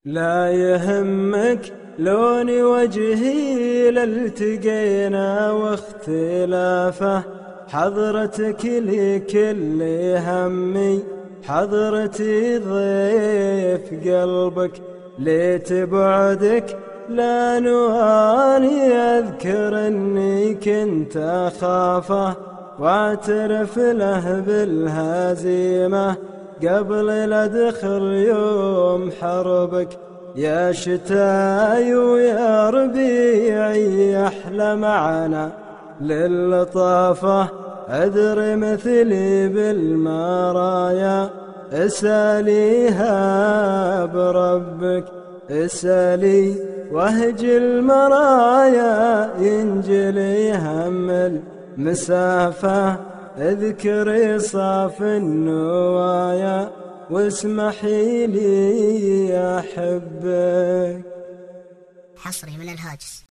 لا يهمك لون وجهي لالتقينا واختلافه، حضرتك لي كل همي، حضرتي ضيف قلبك، ليت بعدك لا نواني أذكر أني كنت أخافه، واعترف له بالهزيمة قبل لا أدخل يوم حربك. يا شتاي ويا ربيعي أحلى معنا للطافة، أدري مثلي بالمرايا اسأليها بربك، اسألي وهج المرايا ينجلي هم المسافة، اذكري صاف النوايا واسمحي لي أحبك. حصري من الهاجس.